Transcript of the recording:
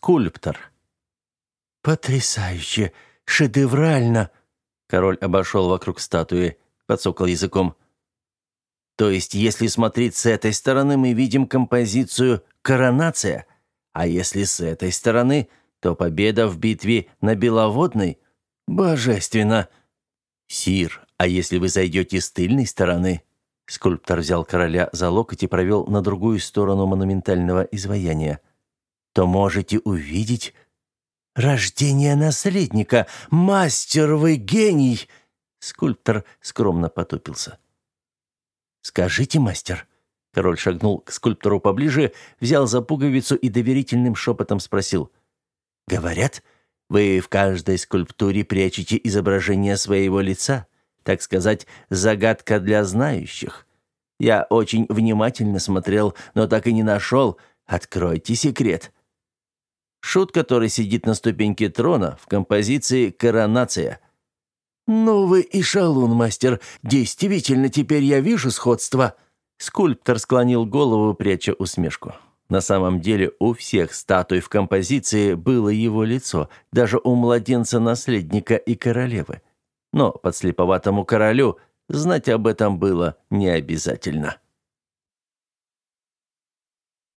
скульптор. «Потрясающе! Шедеврально!» Король обошел вокруг статуи, подсокал языком. То есть, если смотреть с этой стороны, мы видим композицию «Коронация», а если с этой стороны, то победа в битве на Беловодной? Божественно! Сир, а если вы зайдете с тыльной стороны? Скульптор взял короля за локоть и провел на другую сторону монументального изваяния. То можете увидеть рождение наследника. Мастер, вы гений! Скульптор скромно потупился. «Скажите, мастер». Король шагнул к скульптору поближе, взял за пуговицу и доверительным шепотом спросил. «Говорят, вы в каждой скульптуре прячете изображение своего лица, так сказать, загадка для знающих. Я очень внимательно смотрел, но так и не нашел. Откройте секрет». Шут, который сидит на ступеньке трона, в композиции «Коронация». «Ну вы и шалун, мастер. Действительно, теперь я вижу сходство». Скульптор склонил голову, пряча усмешку. На самом деле у всех статуй в композиции было его лицо, даже у младенца-наследника и королевы. Но подслеповатому королю знать об этом было не обязательно.